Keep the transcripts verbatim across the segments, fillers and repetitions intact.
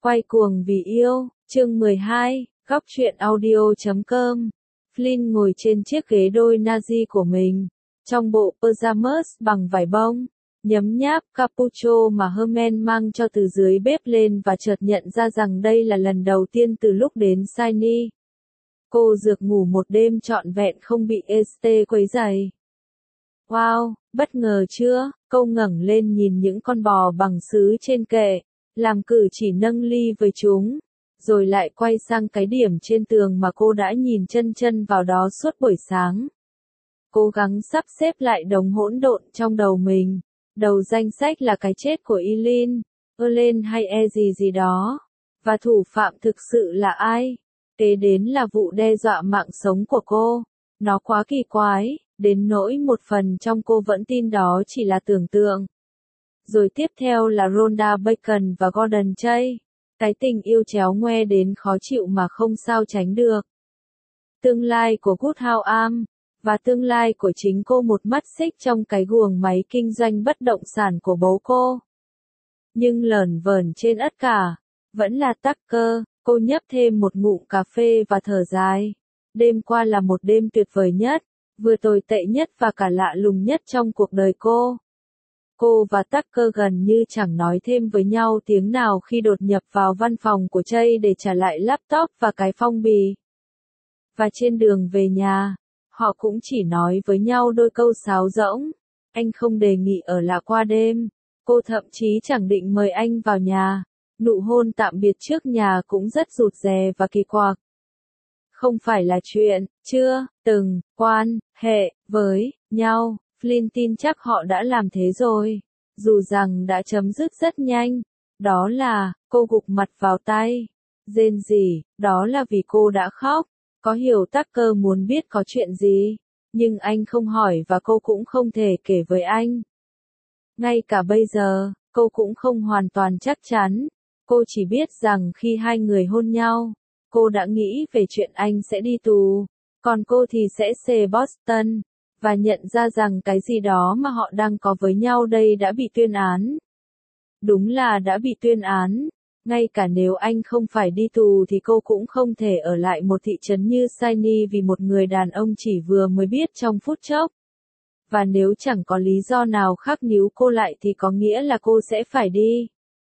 Quay cuồng vì yêu, chương mười hai, góc truyện audio chấm com. Flynn ngồi trên chiếc ghế đôi Nazi của mình, trong bộ pajamas bằng vải bông, nhấm nháp cappuccino mà Herman mang cho từ dưới bếp lên và chợt nhận ra rằng đây là lần đầu tiên từ lúc đến Sydney. Cô dược ngủ một đêm trọn vẹn không bị ét tê quấy rầy. Wow, bất ngờ chưa? Cô ngẩng lên nhìn những con bò bằng sứ trên kệ, làm cử chỉ nâng ly với chúng, rồi lại quay sang cái điểm trên tường mà cô đã nhìn chân chân vào đó suốt buổi sáng. Cố gắng sắp xếp lại đống hỗn độn trong đầu mình. Đầu danh sách là cái chết của Eileen, Erlen hay e gì gì đó. Và thủ phạm thực sự là ai? Kế đến là vụ đe dọa mạng sống của cô. Nó quá kỳ quái, đến nỗi một phần trong cô vẫn tin đó chỉ là tưởng tượng. Rồi tiếp theo là Rhonda Bacon và Gordon Chase. Cái tình yêu chéo ngoe đến khó chịu mà không sao tránh được. Tương lai của Goodhouse Arm, và tương lai của chính cô một mắt xích trong cái guồng máy kinh doanh bất động sản của bố cô. Nhưng lởn vởn trên tất cả, vẫn là Tucker. Cô nhấp thêm một ngụm cà phê và thở dài. Đêm qua là một đêm tuyệt vời nhất, vừa tồi tệ nhất và cả lạ lùng nhất trong cuộc đời cô. Cô và Tucker gần như chẳng nói thêm với nhau tiếng nào khi đột nhập vào văn phòng của Chase để trả lại laptop và cái phong bì. Và trên đường về nhà, họ cũng chỉ nói với nhau đôi câu sáo rỗng. Anh không đề nghị ở lại qua đêm. Cô thậm chí chẳng định mời anh vào nhà. Nụ hôn tạm biệt trước nhà cũng rất rụt rè và kỳ quặc. Không phải là chuyện, chưa, từng, quan, hệ, với, nhau. Flynn tin chắc họ đã làm thế rồi. Dù rằng đã chấm dứt rất nhanh. Đó là, cô gục mặt vào tay. Rên rỉ, đó là vì cô đã khóc. Có hiểu Tucker muốn biết có chuyện gì. Nhưng anh không hỏi và cô cũng không thể kể với anh. Ngay cả bây giờ, cô cũng không hoàn toàn chắc chắn. Cô chỉ biết rằng khi hai người hôn nhau, cô đã nghĩ về chuyện anh sẽ đi tù, còn cô thì sẽ xề Boston, và nhận ra rằng cái gì đó mà họ đang có với nhau đây đã bị tuyên án. Đúng là đã bị tuyên án. Ngay cả nếu anh không phải đi tù thì cô cũng không thể ở lại một thị trấn như Sydney vì một người đàn ông chỉ vừa mới biết trong phút chốc. Và nếu chẳng có lý do nào khác níu cô lại thì có nghĩa là cô sẽ phải đi.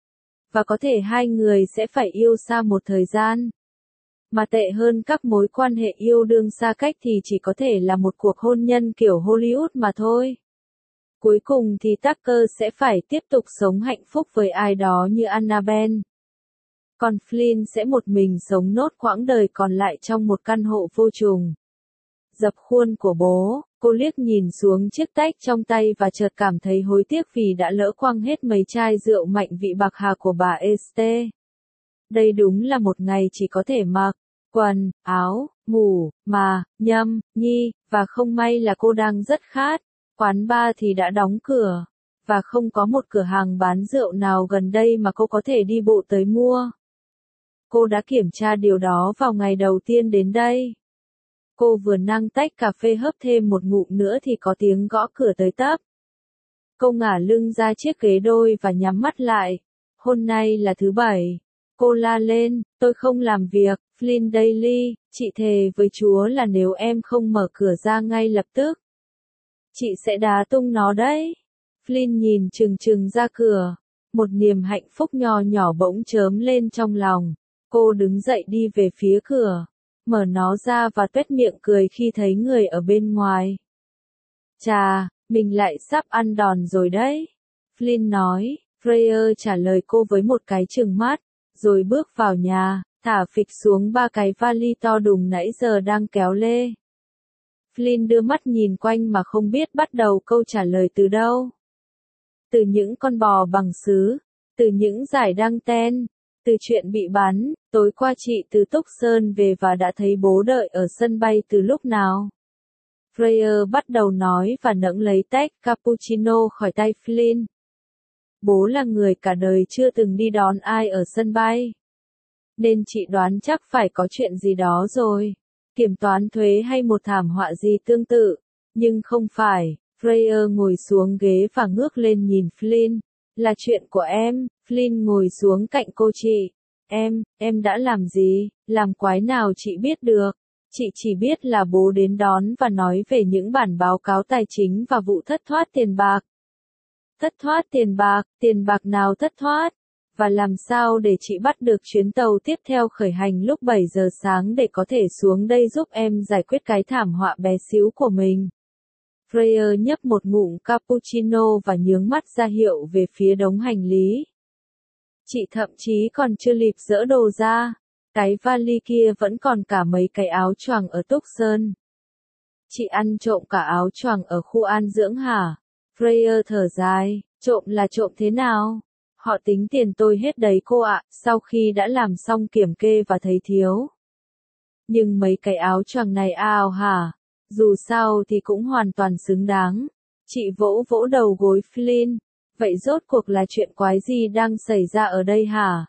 Và có thể hai người sẽ phải yêu xa một thời gian. Mà tệ hơn các mối quan hệ yêu đương xa cách thì chỉ có thể là một cuộc hôn nhân kiểu Hollywood mà thôi. Cuối cùng thì Tucker sẽ phải tiếp tục sống hạnh phúc với ai đó như Annabelle. Còn Flynn sẽ một mình sống nốt quãng đời còn lại trong một căn hộ vô trùng. Dập khuôn của bố, cô liếc nhìn xuống chiếc tách trong tay và chợt cảm thấy hối tiếc vì đã lỡ quăng hết mấy chai rượu mạnh vị bạc hà của bà Este. Đây đúng là một ngày chỉ có thể mặc quần, áo, ngủ, mà, nhâm, nhi, và không may là cô đang rất khát. Quán bar thì đã đóng cửa, và không có một cửa hàng bán rượu nào gần đây mà cô có thể đi bộ tới mua. Cô đã kiểm tra điều đó vào ngày đầu tiên đến đây. Cô vừa nâng tách cà phê hớp thêm một ngụm nữa thì có tiếng gõ cửa tới tấp. Cô ngả lưng ra chiếc ghế đôi và nhắm mắt lại. Hôm nay là thứ bảy. Cô la lên, tôi không làm việc, Flynn Daly, chị thề với Chúa là nếu em không mở cửa ra ngay lập tức, chị sẽ đá tung nó đấy. Flynn nhìn chừng chừng ra cửa. Một niềm hạnh phúc nho nhỏ bỗng chớm lên trong lòng. Cô đứng dậy đi về phía cửa, mở nó ra và tuét miệng cười khi thấy người ở bên ngoài. Chà, mình lại sắp ăn đòn rồi đấy. Flynn nói. Freya trả lời cô với một cái trừng mắt, rồi bước vào nhà, thả phịch xuống ba cái vali to đùng nãy giờ đang kéo lê. Flynn đưa mắt nhìn quanh mà không biết bắt đầu câu trả lời từ đâu. Từ những con bò bằng sứ, từ những dải đăng ten, từ chuyện bị bắn. Tối qua chị từ Tucson về và đã thấy bố đợi ở sân bay từ lúc nào? Freya bắt đầu nói và nẫng lấy tách cappuccino khỏi tay Flynn. Bố là người cả đời chưa từng đi đón ai ở sân bay. Nên chị đoán chắc phải có chuyện gì đó rồi. Kiểm toán thuế hay một thảm họa gì tương tự. Nhưng không phải. Freya ngồi xuống ghế và ngước lên nhìn Flynn. Là chuyện của em. Flynn ngồi xuống cạnh cô chị. Em, em đã làm gì, làm quái nào chị biết được. Chị chỉ biết là bố đến đón và nói về những bản báo cáo tài chính và vụ thất thoát tiền bạc. Thất thoát tiền bạc, tiền bạc nào thất thoát? Và làm sao để chị bắt được chuyến tàu tiếp theo khởi hành lúc bảy giờ sáng để có thể xuống đây giúp em giải quyết cái thảm họa bé xíu của mình. Freya nhấp một ngụm cappuccino và nhướng mắt ra hiệu về phía đống hành lý. Chị thậm chí còn chưa kịp dỡ đồ ra. Cái vali kia vẫn còn cả mấy cái áo choàng ở Tucson. Chị ăn trộm cả áo choàng ở khu an dưỡng hả? Freya thở dài, trộm là trộm thế nào? Họ tính tiền tôi hết đấy cô ạ, sau khi đã làm xong kiểm kê và thấy thiếu. Nhưng mấy cái áo choàng này ao hả? Dù sao thì cũng hoàn toàn xứng đáng. Chị vỗ vỗ đầu gối Flynn. Vậy rốt cuộc là chuyện quái gì đang xảy ra ở đây hả?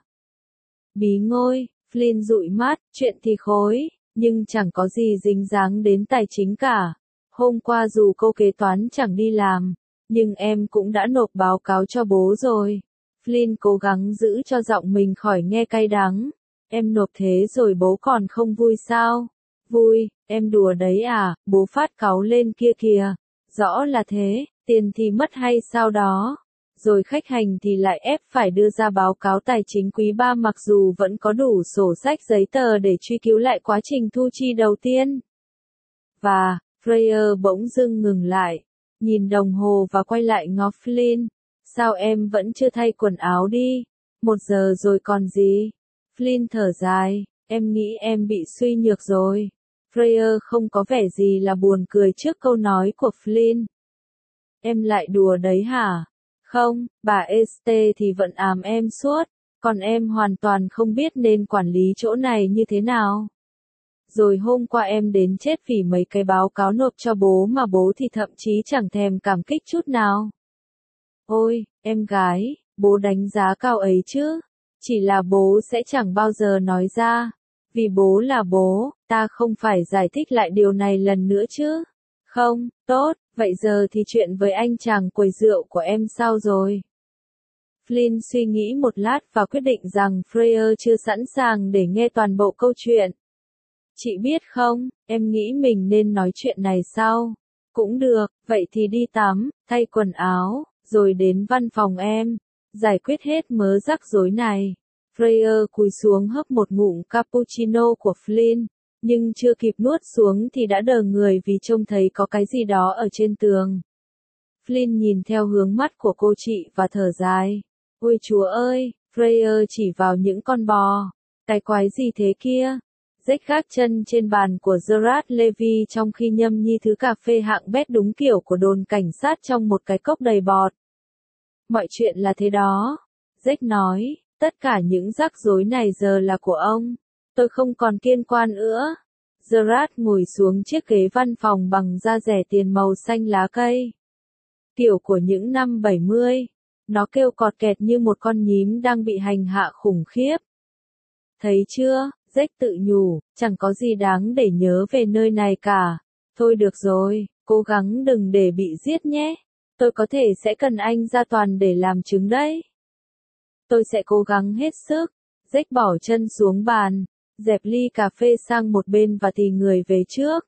Bí ngôi, Flynn dụi mắt, chuyện thì khối, nhưng chẳng có gì dính dáng đến tài chính cả. Hôm qua dù cô kế toán chẳng đi làm, nhưng em cũng đã nộp báo cáo cho bố rồi. Flynn cố gắng giữ cho giọng mình khỏi nghe cay đắng. Em nộp thế rồi bố còn không vui sao? Vui, em đùa đấy à, bố phát cáu lên kia kìa. Rõ là thế, tiền thì mất hay sao đó. Rồi khách hàng thì lại ép phải đưa ra báo cáo tài chính quý ba mặc dù vẫn có đủ sổ sách giấy tờ để truy cứu lại quá trình thu chi đầu tiên. Và, Freya bỗng dưng ngừng lại, nhìn đồng hồ và quay lại ngó Flynn. Sao em vẫn chưa thay quần áo đi? Một giờ rồi còn gì? Flynn thở dài, em nghĩ em bị suy nhược rồi. Freya không có vẻ gì là buồn cười trước câu nói của Flynn. Em lại đùa đấy hả? Không, bà Este thì vẫn ám em suốt, còn em hoàn toàn không biết nên quản lý chỗ này như thế nào. Rồi hôm qua em đến chết vì mấy cái báo cáo nộp cho bố mà bố thì thậm chí chẳng thèm cảm kích chút nào. Ôi, em gái, bố đánh giá cao ấy chứ. Chỉ là bố sẽ chẳng bao giờ nói ra. Vì bố là bố, ta không phải giải thích lại điều này lần nữa chứ. Không, tốt, vậy giờ thì chuyện với anh chàng quầy rượu của em sao rồi? Flynn suy nghĩ một lát và quyết định rằng Freya chưa sẵn sàng để nghe toàn bộ câu chuyện. Chị biết không, em nghĩ mình nên nói chuyện này sau. Cũng được, vậy thì đi tắm, thay quần áo, rồi đến văn phòng em. Giải quyết hết mớ rắc rối này. Freya cúi xuống hớp một ngụm cappuccino của Flynn. Nhưng chưa kịp nuốt xuống thì đã đờ người vì trông thấy có cái gì đó ở trên tường. Flynn nhìn theo hướng mắt của cô chị và thở dài. Ôi chúa ơi, Freya chỉ vào những con bò. Cái quái gì thế kia? Rách gác chân trên bàn của Gerard Levy trong khi nhâm nhi thứ cà phê hạng bét đúng kiểu của đồn cảnh sát trong một cái cốc đầy bọt. Mọi chuyện là thế đó. Jack nói, tất cả những rắc rối này giờ là của ông. Tôi không còn kiên quan nữa. Gerard ngồi xuống chiếc ghế văn phòng bằng da rẻ tiền màu xanh lá cây. Kiểu của những năm bảy mươi. Nó kêu cọt kẹt như một con nhím đang bị hành hạ khủng khiếp. Thấy chưa, Jack tự nhủ, chẳng có gì đáng để nhớ về nơi này cả. Thôi được rồi, cố gắng đừng để bị giết nhé. Tôi có thể sẽ cần anh ra toàn để làm chứng đấy. Tôi sẽ cố gắng hết sức. Jack bỏ chân xuống bàn, dẹp ly cà phê sang một bên và tì người về trước.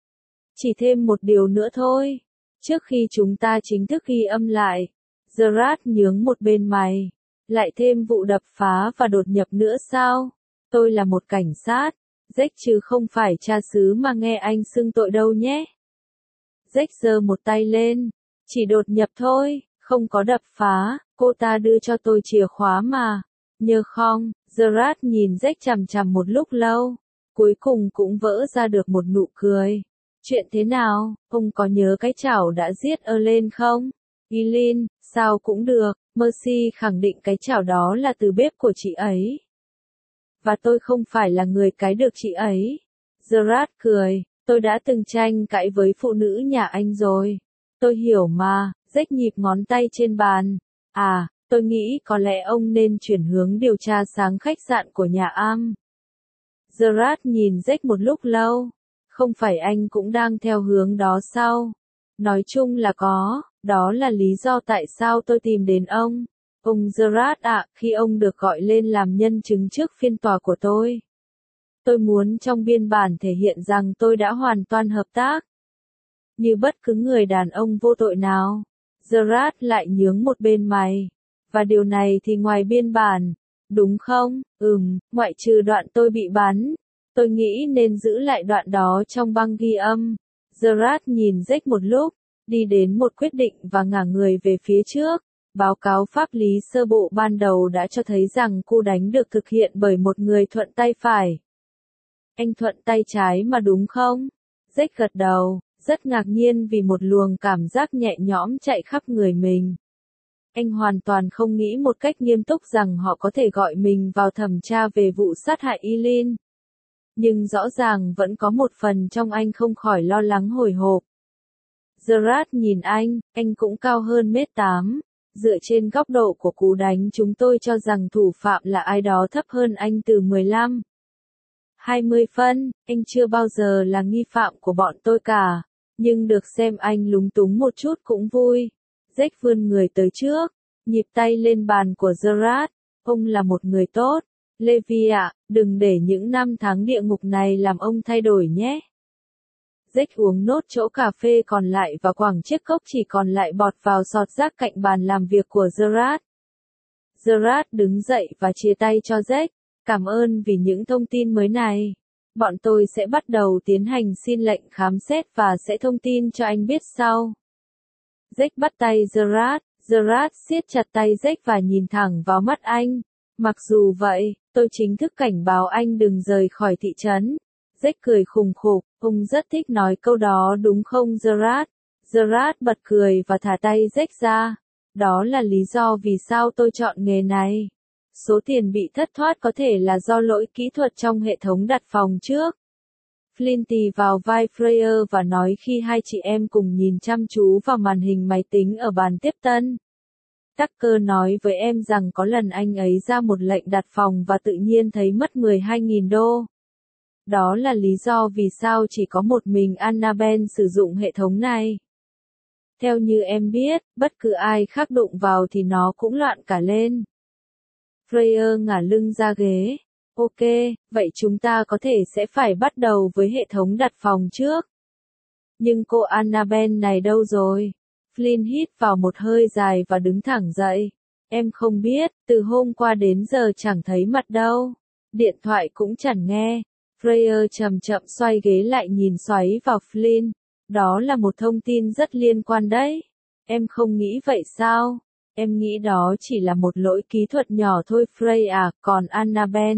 Chỉ thêm một điều nữa thôi. Trước khi chúng ta chính thức ghi âm lại, Gerard nhướng một bên mày. Lại thêm vụ đập phá và đột nhập nữa sao? Tôi là một cảnh sát, Jack chứ không phải cha xứ mà nghe anh xưng tội đâu nhé. Jack giơ một tay lên. Chỉ đột nhập thôi, không có đập phá, cô ta đưa cho tôi chìa khóa mà. Nhớ không? Gerard nhìn Jack chằm chằm một lúc lâu. Cuối cùng cũng vỡ ra được một nụ cười. Chuyện thế nào, ông có nhớ cái chảo đã giết Elaine không? Eileen, sao cũng được, Mercy khẳng định cái chảo đó là từ bếp của chị ấy. Và tôi không phải là người cái được chị ấy. Gerard cười, tôi đã từng tranh cãi với phụ nữ nhà anh rồi. Tôi hiểu mà, Jack nhịp ngón tay trên bàn. À, tôi nghĩ có lẽ ông nên chuyển hướng điều tra sang khách sạn của nhà Am. Gerard nhìn Jack một lúc lâu. Không phải anh cũng đang theo hướng đó sao? Nói chung là có, đó là lý do tại sao tôi tìm đến ông. Ông Gerard ạ, khi ông được gọi lên làm nhân chứng trước phiên tòa của tôi, tôi muốn trong biên bản thể hiện rằng tôi đã hoàn toàn hợp tác. Như bất cứ người đàn ông vô tội nào. Gerard lại nhướng một bên mày. Và điều này thì ngoài biên bản, đúng không? Ừm, ngoại trừ đoạn tôi bị bắn. Tôi nghĩ nên giữ lại đoạn đó trong băng ghi âm. Gerard nhìn Jake một lúc, đi đến một quyết định và ngả người về phía trước. Báo cáo pháp lý sơ bộ ban đầu đã cho thấy rằng cú đánh được thực hiện bởi một người thuận tay phải. Anh thuận tay trái mà đúng không? Jake gật đầu, rất ngạc nhiên vì một luồng cảm giác nhẹ nhõm chạy khắp người mình. Anh hoàn toàn không nghĩ một cách nghiêm túc rằng họ có thể gọi mình vào thẩm tra về vụ sát hại Eileen. Nhưng rõ ràng vẫn có một phần trong anh không khỏi lo lắng hồi hộp. Gerard nhìn anh, anh cũng cao hơn mét tám. Dựa trên góc độ của cú đánh chúng tôi cho rằng thủ phạm là ai đó thấp hơn anh từ mười lăm, hai mươi phân, anh chưa bao giờ là nghi phạm của bọn tôi cả. Nhưng được xem anh lúng túng một chút cũng vui. Jake vươn người tới trước, nhịp tay lên bàn của Gerard. Ông là một người tốt. Levi ạ, đừng để những năm tháng địa ngục này làm ông thay đổi nhé. Jake uống nốt chỗ cà phê còn lại và quẳng chiếc cốc chỉ còn lại bọt vào sọt rác cạnh bàn làm việc của Gerard. Gerard đứng dậy và chia tay cho Jake. Cảm ơn vì những thông tin mới này. Bọn tôi sẽ bắt đầu tiến hành xin lệnh khám xét và sẽ thông tin cho anh biết sau. Jake bắt tay Gerard. Gerard siết chặt tay Jake và nhìn thẳng vào mắt anh. Mặc dù vậy, tôi chính thức cảnh báo anh đừng rời khỏi thị trấn. Jake cười khùng khục, ông rất thích nói câu đó đúng không Gerard? Gerard bật cười và thả tay Jake ra. Đó là lý do vì sao tôi chọn nghề này. Số tiền bị thất thoát có thể là do lỗi kỹ thuật trong hệ thống đặt phòng trước. Flynn tì vào vai Freya và nói khi hai chị em cùng nhìn chăm chú vào màn hình máy tính ở bàn tiếp tân. Tucker nói với em rằng có lần anh ấy ra một lệnh đặt phòng và tự nhiên thấy mất mười hai nghìn đô. Đó là lý do vì sao chỉ có một mình Annabelle sử dụng hệ thống này. Theo như em biết, bất cứ ai khác đụng vào thì nó cũng loạn cả lên. Freya ngả lưng ra ghế. Ok, vậy chúng ta có thể sẽ phải bắt đầu với hệ thống đặt phòng trước. Nhưng cô Annabelle này đâu rồi? Flynn hít vào một hơi dài và đứng thẳng dậy. Em không biết, từ hôm qua đến giờ chẳng thấy mặt đâu. Điện thoại cũng chẳng nghe. Freya chậm chậm xoay ghế lại nhìn xoáy vào Flynn. Đó là một thông tin rất liên quan đấy. Em không nghĩ vậy sao? Em nghĩ đó chỉ là một lỗi kỹ thuật nhỏ thôi Freya, còn Annabelle.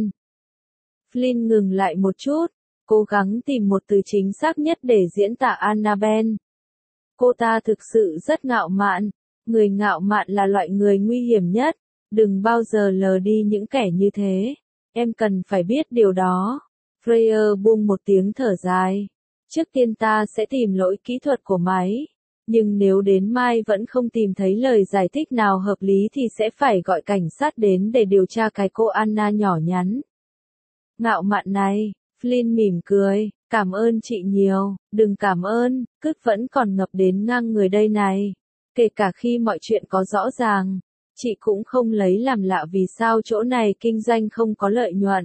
Flynn ngừng lại một chút, cố gắng tìm một từ chính xác nhất để diễn tả Annabelle. Cô ta thực sự rất ngạo mạn. Người ngạo mạn là loại người nguy hiểm nhất. Đừng bao giờ lờ đi những kẻ như thế. Em cần phải biết điều đó. Freya buông một tiếng thở dài. Trước tiên ta sẽ tìm lỗi kỹ thuật của máy. Nhưng nếu đến mai vẫn không tìm thấy lời giải thích nào hợp lý thì sẽ phải gọi cảnh sát đến để điều tra cái cô Anna nhỏ nhắn. Ngạo mạn này, Flynn mỉm cười, cảm ơn chị nhiều, đừng cảm ơn, cứt vẫn còn ngập đến ngang người đây này. Kể cả khi mọi chuyện có rõ ràng, chị cũng không lấy làm lạ vì sao chỗ này kinh doanh không có lợi nhuận.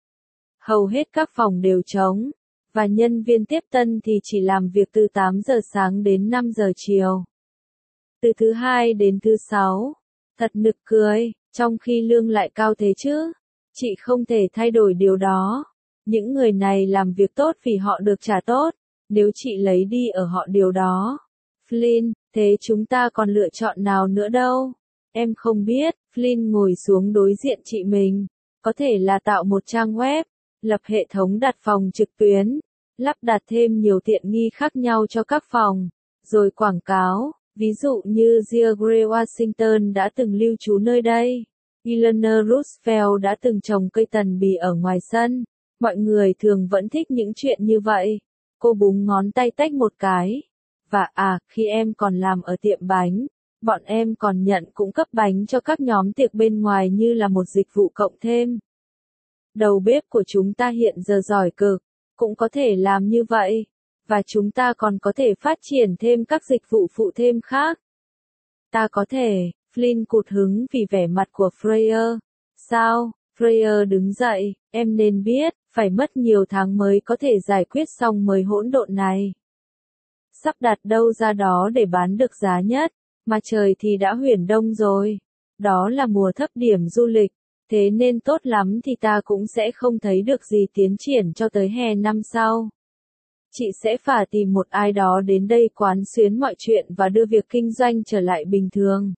Hầu hết các phòng đều trống. Và nhân viên tiếp tân thì chỉ làm việc từ tám giờ sáng đến năm giờ chiều. Từ thứ hai đến thứ sáu. Thật nực cười, trong khi lương lại cao thế chứ. Chị không thể thay đổi điều đó. Những người này làm việc tốt vì họ được trả tốt. Nếu chị lấy đi ở họ điều đó. Flynn, thế chúng ta còn lựa chọn nào nữa đâu? Em không biết. Flynn ngồi xuống đối diện chị mình. Có thể là tạo một trang web. Lập hệ thống đặt phòng trực tuyến, lắp đặt thêm nhiều tiện nghi khác nhau cho các phòng, rồi quảng cáo, ví dụ như George Washington đã từng lưu trú nơi đây, Eleanor Roosevelt đã từng trồng cây tần bì ở ngoài sân, mọi người thường vẫn thích những chuyện như vậy. Cô búng ngón tay tách một cái. Và à, khi em còn làm ở tiệm bánh, bọn em còn nhận cung cấp bánh cho các nhóm tiệc bên ngoài như là một dịch vụ cộng thêm. Đầu bếp của chúng ta hiện giờ giỏi cực, cũng có thể làm như vậy, và chúng ta còn có thể phát triển thêm các dịch vụ phụ thêm khác. Ta có thể, Flynn cụt hứng vì vẻ mặt của Freya. Sao? Freya đứng dậy, em nên biết, phải mất nhiều tháng mới có thể giải quyết xong mới hỗn độn này. Sắp đặt đâu ra đó để bán được giá nhất, mà trời thì đã huyền đông rồi. Đó là mùa thấp điểm du lịch, thế nên tốt lắm thì ta cũng sẽ không thấy được gì tiến triển cho tới hè năm sau. Chị sẽ phải tìm một ai đó đến đây quán xuyến mọi chuyện và đưa việc kinh doanh trở lại bình thường.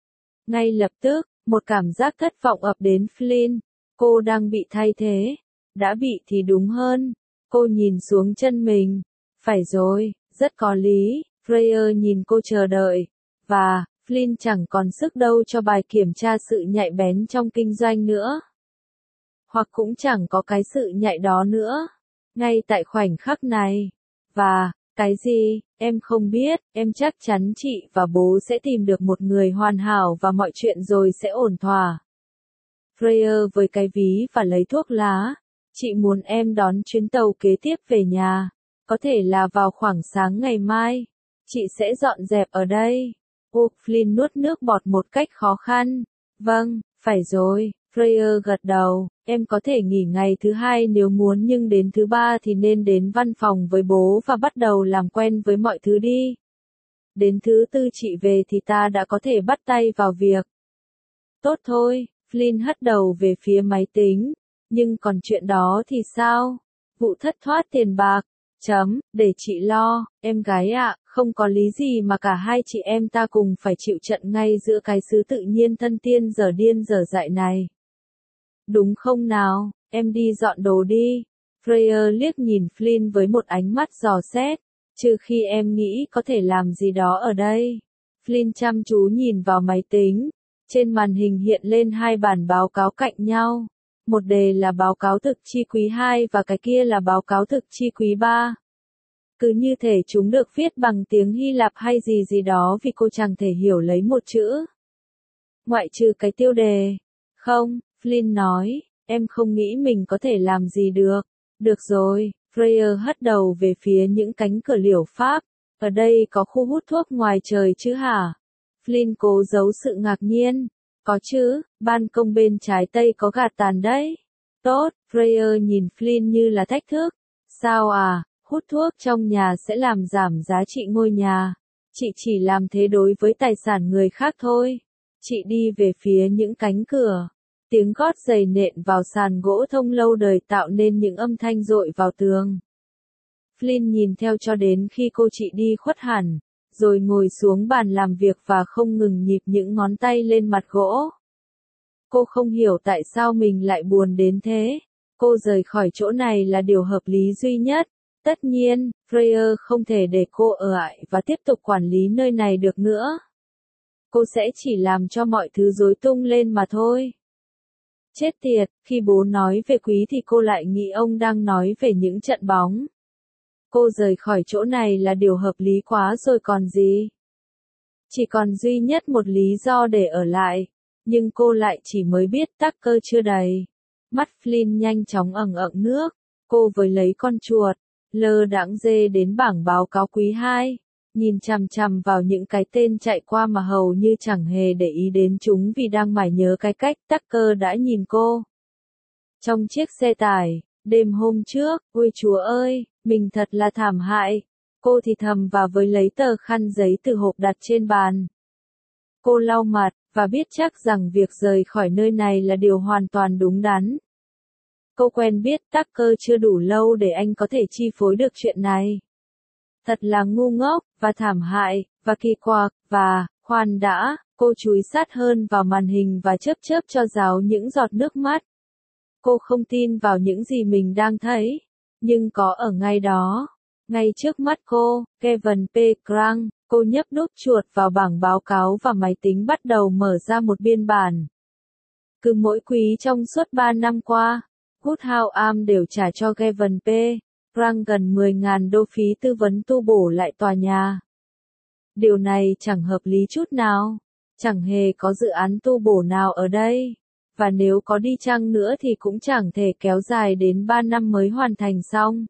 Ngay lập tức, một cảm giác thất vọng ập đến Flynn. Cô đang bị thay thế. Đã bị thì đúng hơn. Cô nhìn xuống chân mình. Phải rồi, rất có lý. Freya nhìn cô chờ đợi. Và, Flynn chẳng còn sức đâu cho bài kiểm tra sự nhạy bén trong kinh doanh nữa. Hoặc cũng chẳng có cái sự nhạy đó nữa. Ngay tại khoảnh khắc này. Và, cái gì, em không biết, em chắc chắn chị và bố sẽ tìm được một người hoàn hảo và mọi chuyện rồi sẽ ổn thỏa. Freya với cái ví và lấy thuốc lá. Chị muốn em đón chuyến tàu kế tiếp về nhà. Có thể là vào khoảng sáng ngày mai. Chị sẽ dọn dẹp ở đây. Ô, Flynn nuốt nước bọt một cách khó khăn. Vâng, phải rồi. Freya gật đầu, em có thể nghỉ ngày thứ hai nếu muốn nhưng đến thứ ba thì nên đến văn phòng với bố và bắt đầu làm quen với mọi thứ đi. Đến thứ tư chị về thì ta đã có thể bắt tay vào việc. Tốt thôi, Flynn hất đầu về phía máy tính, nhưng còn chuyện đó thì sao? Vụ thất thoát tiền bạc, chấm, để chị lo, em gái ạ, không có lý gì mà cả hai chị em ta cùng phải chịu trận ngay giữa cái xứ tự nhiên thân tiên giờ điên giờ dại này. Đúng không nào, em đi dọn đồ đi. Freya liếc nhìn Flynn với một ánh mắt dò xét, trừ khi em nghĩ có thể làm gì đó ở đây. Flynn chăm chú nhìn vào máy tính, trên màn hình hiện lên hai bản báo cáo cạnh nhau. Một đề là báo cáo thực chi quý hai và cái kia là báo cáo thực chi quý ba. Cứ như thể chúng được viết bằng tiếng Hy Lạp hay gì gì đó vì cô chẳng thể hiểu lấy một chữ. Ngoại trừ cái tiêu đề. Không, Flynn nói, em không nghĩ mình có thể làm gì được. Được rồi, Freya hất đầu về phía những cánh cửa liễu Pháp. Ở đây có khu hút thuốc ngoài trời chứ hả? Flynn cố giấu sự ngạc nhiên. Có chứ, ban công bên trái tây có gạt tàn đấy. Tốt, Freya nhìn Flynn như là thách thức. Sao à, hút thuốc trong nhà sẽ làm giảm giá trị ngôi nhà. Chị chỉ làm thế đối với tài sản người khác thôi. Chị đi về phía những cánh cửa. Tiếng gót giày nện vào sàn gỗ thông lâu đời tạo nên những âm thanh dội vào tường. Flynn nhìn theo cho đến khi cô chị đi khuất hẳn, rồi ngồi xuống bàn làm việc và không ngừng nhịp những ngón tay lên mặt gỗ. Cô không hiểu tại sao mình lại buồn đến thế. Cô rời khỏi chỗ này là điều hợp lý duy nhất. Tất nhiên, Freya không thể để cô ở lại và tiếp tục quản lý nơi này được nữa. Cô sẽ chỉ làm cho mọi thứ rối tung lên mà thôi. Chết tiệt, khi bố nói về quý thì cô lại nghĩ ông đang nói về những trận bóng. Cô rời khỏi chỗ này là điều hợp lý quá rồi còn gì. Chỉ còn duy nhất một lý do để ở lại, nhưng cô lại chỉ mới biết Tucker chưa đầy. Mắt Flynn nhanh chóng ẩn ẩn nước, cô với lấy con chuột, lơ đãng dê đến bảng báo cáo quý hai, nhìn chằm chằm vào những cái tên chạy qua mà hầu như chẳng hề để ý đến chúng vì đang mải nhớ cái cách Tucker đã nhìn cô. Trong chiếc xe tải, đêm hôm trước, ôi chúa ơi, mình thật là thảm hại. Cô thì thầm và với lấy tờ khăn giấy từ hộp đặt trên bàn. Cô lau mặt, và biết chắc rằng việc rời khỏi nơi này là điều hoàn toàn đúng đắn. Cô quen biết Tucker chưa đủ lâu để anh có thể chi phối được chuyện này. Thật là ngu ngốc, và thảm hại, và kỳ quặc, và, khoan đã, cô chúi sát hơn vào màn hình và chớp chớp cho ráo những giọt nước mắt. Cô không tin vào những gì mình đang thấy, nhưng có ở ngay đó. Ngay trước mắt cô, Kevin P. Grant, cô nhấp nút chuột vào bảng báo cáo và máy tính bắt đầu mở ra một biên bản. Cứ mỗi quý trong suốt ba năm qua, Woodhouse Arms đều trả cho Kevin P. Grant gần mười nghìn đô phí tư vấn tu bổ lại tòa nhà. Điều này chẳng hợp lý chút nào. Chẳng hề có dự án tu bổ nào ở đây. Và nếu có đi chăng nữa thì cũng chẳng thể kéo dài đến ba năm mới hoàn thành xong.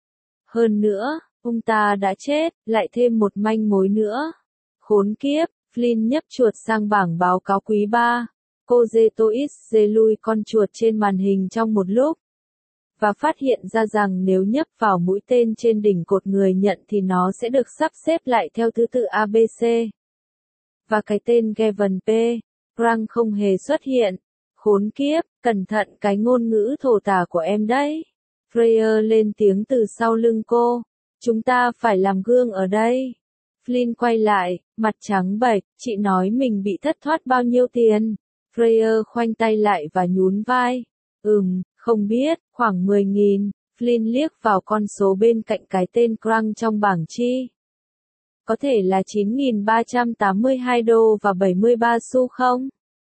Hơn nữa, ông ta đã chết, lại thêm một manh mối nữa. Khốn kiếp, Flynn nhấp chuột sang bảng báo cáo quý ba. Cô dê Tois dê lui con chuột trên màn hình trong một lúc. Và phát hiện ra rằng nếu nhấp vào mũi tên trên đỉnh cột người nhận thì nó sẽ được sắp xếp lại theo thứ tự a bê xê. Và cái tên Gavin P. Grant không hề xuất hiện. Khốn kiếp, cẩn thận cái ngôn ngữ thổ tả của em đấy. Freya lên tiếng từ sau lưng cô. Chúng ta phải làm gương ở đây. Flynn quay lại, mặt trắng bệch, chị nói mình bị thất thoát bao nhiêu tiền. Freya khoanh tay lại và nhún vai. Ừm, không biết, khoảng mười nghìn. Flynn liếc vào con số bên cạnh cái tên Grant trong bảng chi. Có thể là chín nghìn ba trăm tám mươi hai đô và bảy mươi ba xu không?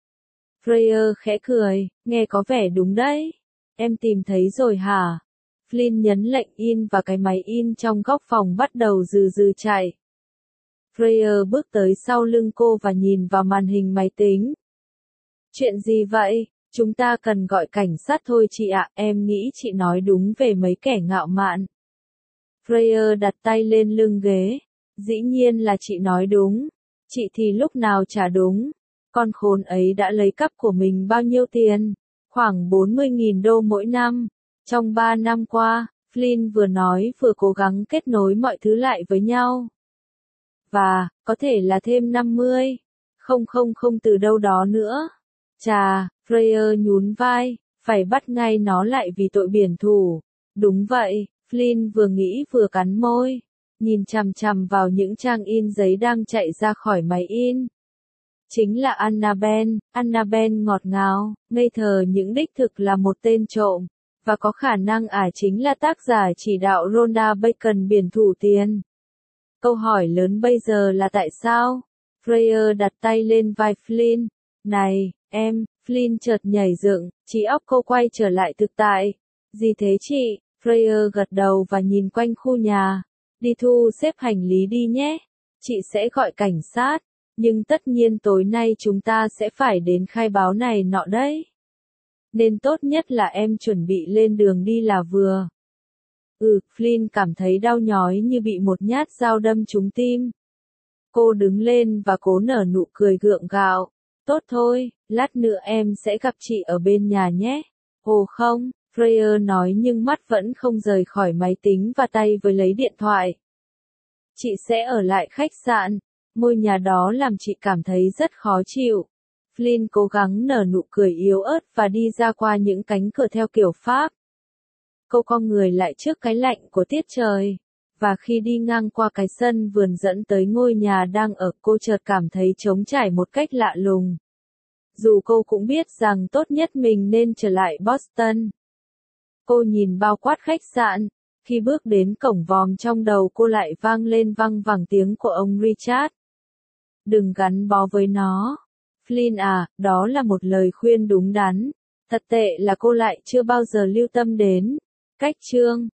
Freya khẽ cười, nghe có vẻ đúng đấy. Em tìm thấy rồi hả? Flynn nhấn lệnh in và cái máy in trong góc phòng bắt đầu từ từ chạy. Freya bước tới sau lưng cô và nhìn vào màn hình máy tính. Chuyện gì vậy? Chúng ta cần gọi cảnh sát thôi chị ạ, em nghĩ chị nói đúng về mấy kẻ ngạo mạn. Freya đặt tay lên lưng ghế. Dĩ nhiên là chị nói đúng. Chị thì lúc nào chả đúng. Con khốn ấy đã lấy cắp của mình bao nhiêu tiền? Khoảng bốn mươi nghìn đô mỗi năm. Trong ba năm qua, Flynn vừa nói vừa cố gắng kết nối mọi thứ lại với nhau. Và, có thể là thêm năm mươi. Không không không từ đâu đó nữa. Chà, Freya nhún vai, phải bắt ngay nó lại vì tội biển thủ. Đúng vậy, Flynn vừa nghĩ vừa cắn môi. Nhìn chằm chằm vào những trang in giấy đang chạy ra khỏi máy in. Chính là Annabelle, Annabelle ngọt ngào, ngây thờ những đích thực là một tên trộm, và có khả năng ả chính là tác giả chỉ đạo Rhonda Bacon biển thủ tiền. Câu hỏi lớn bây giờ là tại sao? Freya đặt tay lên vai Flynn. Này, em, Flynn chợt nhảy dựng, trí óc cô quay trở lại thực tại. Gì thế chị? Freya gật đầu và nhìn quanh khu nhà. Đi thu xếp hành lý đi nhé. Chị sẽ gọi cảnh sát. Nhưng tất nhiên tối nay chúng ta sẽ phải đến khai báo này nọ đấy. Nên tốt nhất là em chuẩn bị lên đường đi là vừa. Ừ, Flynn cảm thấy đau nhói như bị một nhát dao đâm trúng tim. Cô đứng lên và cố nở nụ cười gượng gạo. Tốt thôi, lát nữa em sẽ gặp chị ở bên nhà nhé. Ồ không, Freya nói nhưng mắt vẫn không rời khỏi máy tính và tay với lấy điện thoại. Chị sẽ ở lại khách sạn. Ngôi nhà đó làm chị cảm thấy rất khó chịu. Flynn cố gắng nở nụ cười yếu ớt và đi ra qua những cánh cửa theo kiểu Pháp. Cô cong người lại trước cái lạnh của tiết trời. Và khi đi ngang qua cái sân vườn dẫn tới ngôi nhà đang ở, cô chợt cảm thấy trống trải một cách lạ lùng. Dù cô cũng biết rằng tốt nhất mình nên trở lại Boston. Cô nhìn bao quát khách sạn. Khi bước đến cổng vòm trong đầu cô lại vang lên văng vẳng tiếng của ông Richard. Đừng gắn bó với nó. Flynn à, đó là một lời khuyên đúng đắn. Thật tệ là cô lại chưa bao giờ lưu tâm đến. Cách chương